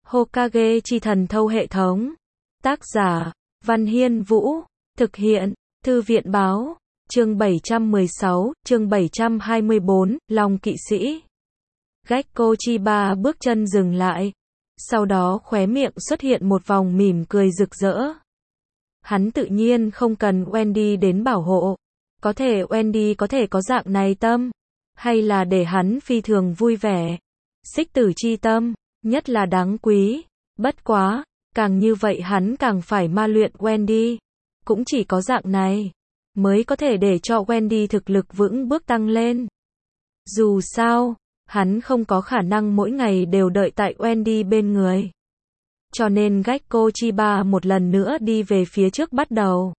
Hokage chi thần thâu hệ thống. Tác giả, Văn Hiên Vũ. Thực hiện, Thư viện báo. Chương 716, chương 724, Long kỵ sĩ. Gekko Chiba bước chân dừng lại. Sau đó khóe miệng xuất hiện một vòng mỉm cười rực rỡ. Hắn tự nhiên không cần Wendy đến bảo hộ. Có thể Wendy có thể có dạng này tâm. Hay là để hắn phi thường vui vẻ. Xích tử chi tâm, nhất là đáng quý. Bất quá, càng như vậy hắn càng phải ma luyện Wendy. Cũng chỉ có dạng này, mới có thể để cho Wendy thực lực vững bước tăng lên. Dù sao, hắn không có khả năng mỗi ngày đều đợi tại Wendy bên người. Cho nên Gekko Chiba một lần nữa đi về phía trước bắt đầu.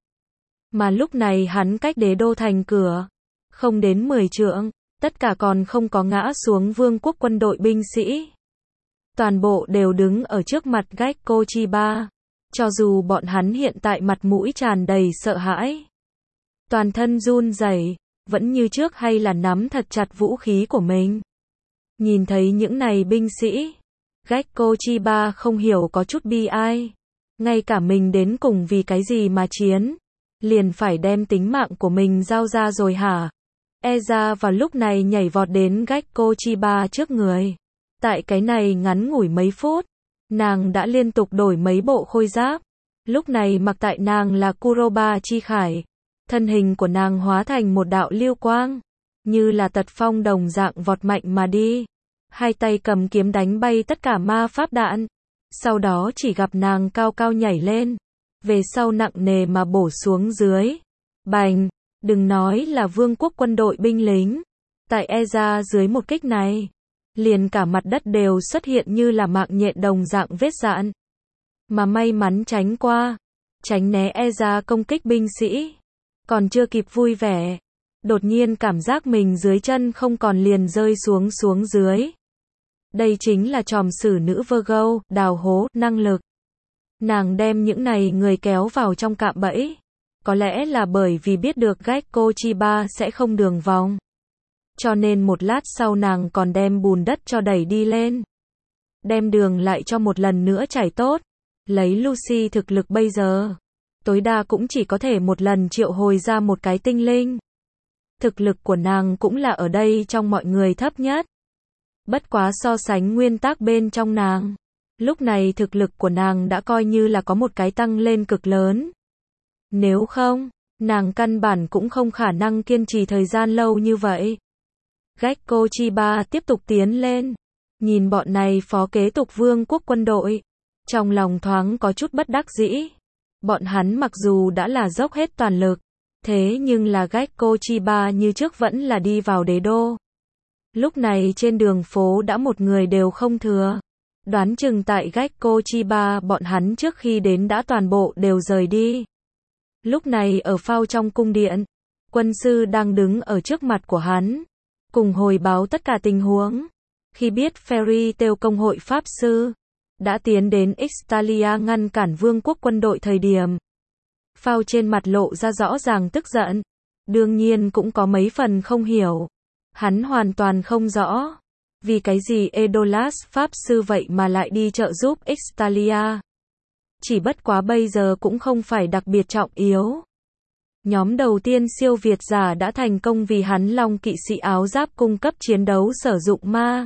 Mà lúc này hắn cách đế đô thành cửa, không đến 10 trượng, tất cả còn không có ngã xuống vương quốc quân đội binh sĩ. Toàn bộ đều đứng ở trước mặt Gekko Chiba. Cho dù bọn hắn hiện tại mặt mũi tràn đầy sợ hãi, toàn thân run rẩy, vẫn như trước hay là nắm thật chặt vũ khí của mình. Nhìn thấy những này binh sĩ, Gekko Chiba không hiểu có chút bi ai. Ngay cả mình đến cùng vì cái gì mà chiến, liền phải đem tính mạng của mình giao ra rồi hả? Eza vào lúc này nhảy vọt đến Gekko Chiba trước người. Tại cái này ngắn ngủi mấy phút, nàng đã liên tục đổi mấy bộ khôi giáp. Lúc này mặc tại nàng là Kuroba chi khải. Thân hình của nàng hóa thành một đạo lưu quang, như là tật phong đồng dạng vọt mạnh mà đi. Hai tay cầm kiếm đánh bay tất cả ma pháp đạn. Sau đó chỉ gặp nàng cao cao nhảy lên, về sau nặng nề mà bổ xuống dưới. Bành, đừng nói là vương quốc quân đội binh lính. Tại Eza dưới một kích này, liền cả mặt đất đều xuất hiện như là mạng nhện đồng dạng vết dạn. Mà may mắn tránh qua, tránh né Eza công kích binh sĩ. Còn chưa kịp vui vẻ, đột nhiên cảm giác mình dưới chân không còn liền rơi xuống dưới. Đây chính là tròm sử nữ Virgo, đào hố, năng lực. Nàng đem những này người kéo vào trong cạm bẫy. Có lẽ là bởi vì biết được Gekko Chiba sẽ không đường vòng. Cho nên một lát sau nàng còn đem bùn đất cho đẩy đi lên. Đem đường lại cho một lần nữa chảy tốt. Lấy Lucy thực lực bây giờ, tối đa cũng chỉ có thể một lần triệu hồi ra một cái tinh linh. Thực lực của nàng cũng là ở đây trong mọi người thấp nhất. Bất quá so sánh nguyên tắc bên trong nàng, lúc này thực lực của nàng đã coi như là có một cái tăng lên cực lớn. Nếu không, nàng căn bản cũng không khả năng kiên trì thời gian lâu như vậy. Gekko Chiba tiếp tục tiến lên, nhìn bọn này phó kế tục vương quốc quân đội, trong lòng thoáng có chút bất đắc dĩ. Bọn hắn mặc dù đã là dốc hết toàn lực, thế nhưng là Gekko Chiba như trước vẫn là đi vào đế đô. Lúc này trên đường phố đã một người đều không thừa. Đoán chừng tại Gekko Chiba bọn hắn trước khi đến đã toàn bộ đều rời đi. Lúc này ở phao trong cung điện, quân sư đang đứng ở trước mặt của hắn, cùng hồi báo tất cả tình huống. Khi biết Fairy Tail công hội pháp sư đã tiến đến Ixtalia ngăn cản vương quốc quân đội thời điểm, phao trên mặt lộ ra rõ ràng tức giận. Đương nhiên cũng có mấy phần không hiểu. Hắn hoàn toàn không rõ vì cái gì Edolas pháp sư vậy mà lại đi trợ giúp Ixtalia. Chỉ bất quá bây giờ cũng không phải đặc biệt trọng yếu. Nhóm đầu tiên siêu việt giả đã thành công vì hắn Long kỵ sĩ áo giáp cung cấp chiến đấu sử dụng ma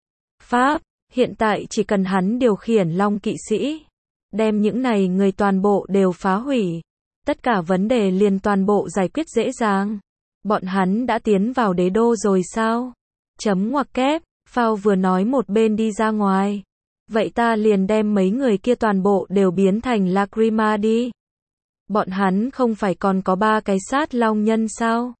pháp. Hiện tại chỉ cần hắn điều khiển Long kỵ sĩ, đem những này người toàn bộ đều phá hủy. Tất cả vấn đề liền toàn bộ giải quyết dễ dàng. Bọn hắn đã tiến vào đế đô rồi sao? Chấm ngoặc kép, phao vừa nói một bên đi ra ngoài. Vậy ta liền đem mấy người kia toàn bộ đều biến thành Lacrima đi. Bọn hắn không phải còn có 3 cái sát long nhân sao?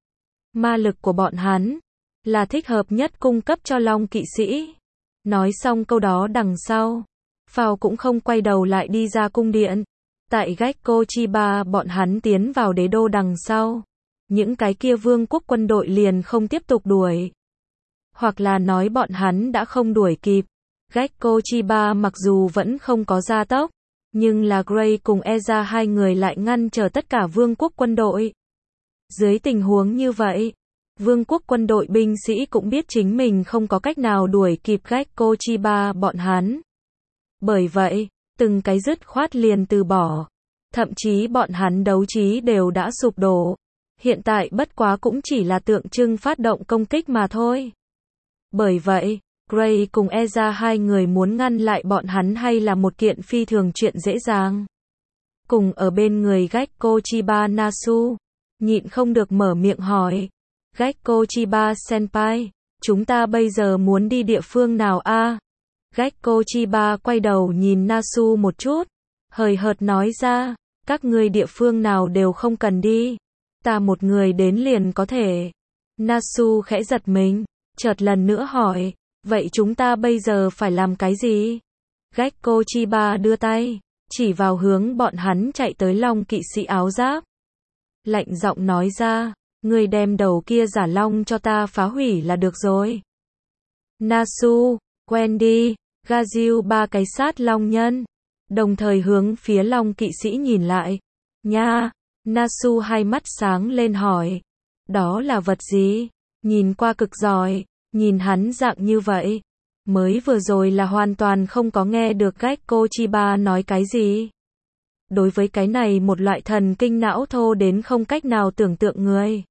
Ma lực của bọn hắn là thích hợp nhất cung cấp cho Long kỵ sĩ. Nói xong câu đó đằng sau, phao cũng không quay đầu lại đi ra cung điện. Tại Gekko Chiba bọn hắn tiến vào đế đô đằng sau, những cái kia vương quốc quân đội liền không tiếp tục đuổi. Hoặc là nói bọn hắn đã không đuổi kịp. Gekko Chiba mặc dù vẫn không có gia tốc, nhưng là Gray cùng Eza hai người lại ngăn trở tất cả vương quốc quân đội. Dưới tình huống như vậy, vương quốc quân đội binh sĩ cũng biết chính mình không có cách nào đuổi kịp Gekko Chiba bọn hắn. Bởi vậy, từng cái dứt khoát liền từ bỏ. Thậm chí bọn hắn đấu trí đều đã sụp đổ. Hiện tại bất quá cũng chỉ là tượng trưng phát động công kích mà thôi. Bởi vậy, Gray cùng Ezra hai người muốn ngăn lại bọn hắn hay là một kiện phi thường chuyện dễ dàng. Cùng ở bên người Gekko Chiba Nasu, nhịn không được mở miệng hỏi. Gekko Chiba Senpai, chúng ta bây giờ muốn đi địa phương nào a? Gekko Chiba quay đầu nhìn Nasu một chút, hời hợt nói ra, các ngươi địa phương nào đều không cần đi. Ta một người đến liền có thể. Nasu khẽ giật mình, chợt lần nữa hỏi, vậy chúng ta bây giờ phải làm cái gì? Gekko Chiba đưa tay, chỉ vào hướng bọn hắn chạy tới Long kỵ sĩ áo giáp. Lạnh giọng nói ra, ngươi đem đầu kia giả long cho ta phá hủy là được rồi. Nasu, Wendy, Gaziu ba cái sát long nhân, đồng thời hướng phía Long kỵ sĩ nhìn lại. Nha, Nasu hai mắt sáng lên hỏi, đó là vật gì? Nhìn qua cực giỏi, nhìn hắn dạng như vậy. Mới vừa rồi là hoàn toàn không có nghe được Gekko Chiba nói cái gì. Đối với cái này một loại thần kinh não thô đến không cách nào tưởng tượng người.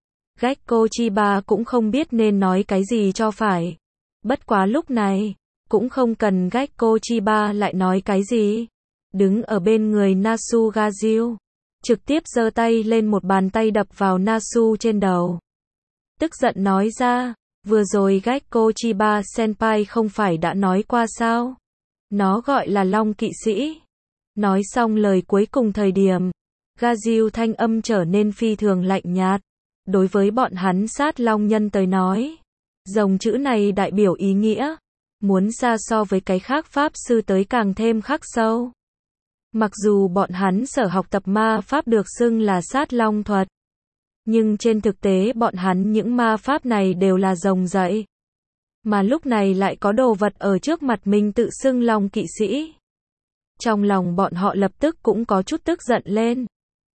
Gekko Chiba cũng không biết nên nói cái gì cho phải. Bất quá lúc này, cũng không cần Gekko Chiba lại nói cái gì. Đứng ở bên người Nasu Gaziu, trực tiếp giơ tay lên một bàn tay đập vào Nasu trên đầu. Tức giận nói ra, vừa rồi Gekko Chiba Senpai không phải đã nói qua sao? Nó gọi là Long kỵ sĩ. Nói xong lời cuối cùng thời điểm, Gaziu thanh âm trở nên phi thường lạnh nhạt. Đối với bọn hắn sát long nhân tới nói, dòng chữ này đại biểu ý nghĩa, muốn xa so với cái khác pháp sư tới càng thêm khắc sâu. Mặc dù bọn hắn sở học tập ma pháp được xưng là sát long thuật, nhưng trên thực tế bọn hắn những ma pháp này đều là rồng dậy. Mà lúc này lại có đồ vật ở trước mặt mình tự xưng Long kỵ sĩ. Trong lòng bọn họ lập tức cũng có chút tức giận lên.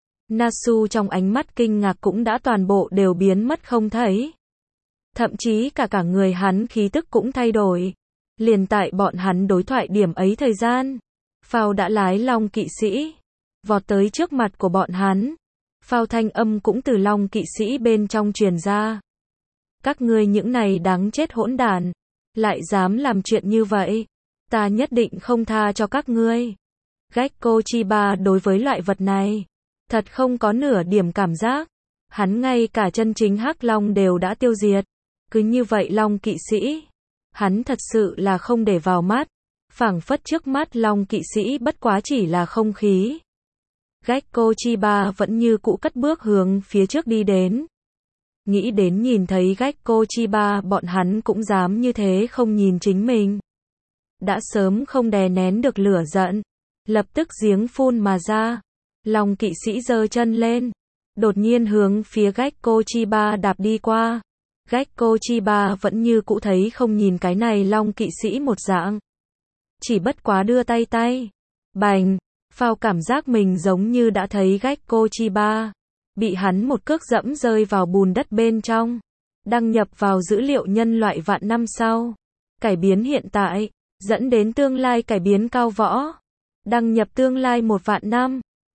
Nasu trong ánh mắt kinh ngạc cũng đã toàn bộ đều biến mất không thấy. Thậm chí cả người hắn khí tức cũng thay đổi. Liền tại bọn hắn đối thoại điểm ấy thời gian, Phao đã lái Long kỵ sĩ, vọt tới trước mặt của bọn hắn. Phao thanh âm cũng từ Long kỵ sĩ bên trong truyền ra. Các ngươi những này đáng chết hỗn đản, lại dám làm chuyện như vậy, ta nhất định không tha cho các ngươi. Gekko Chiba đối với loại vật này, thật không có nửa điểm cảm giác. Hắn ngay cả chân chính hắc long đều đã tiêu diệt. Cứ như vậy Long kỵ sĩ, hắn thật sự là không để vào mắt. Phảng phất trước mắt Long kỵ sĩ bất quá chỉ là không khí. Gekko Chiba vẫn như cũ cất bước hướng phía trước đi đến. Nghĩ đến nhìn thấy Gekko Chiba bọn hắn cũng dám như thế không nhìn chính mình. Đã sớm không đè nén được lửa giận, lập tức giếng phun mà ra. Long kỵ sĩ giơ chân lên, đột nhiên hướng phía Gekko Chiba đạp đi qua. Gekko Chiba vẫn như cũ thấy không nhìn cái này Long kỵ sĩ một dạng. Chỉ bất quá đưa tay. Bành, Phao cảm giác mình giống như đã thấy Gekko Chiba bị hắn một cước dẫm rơi vào bùn đất bên trong. Đăng nhập vào dữ liệu nhân loại vạn năm sau. Cải biến hiện tại, dẫn đến tương lai cải biến cao võ. Đăng nhập tương lai 1 vạn năm.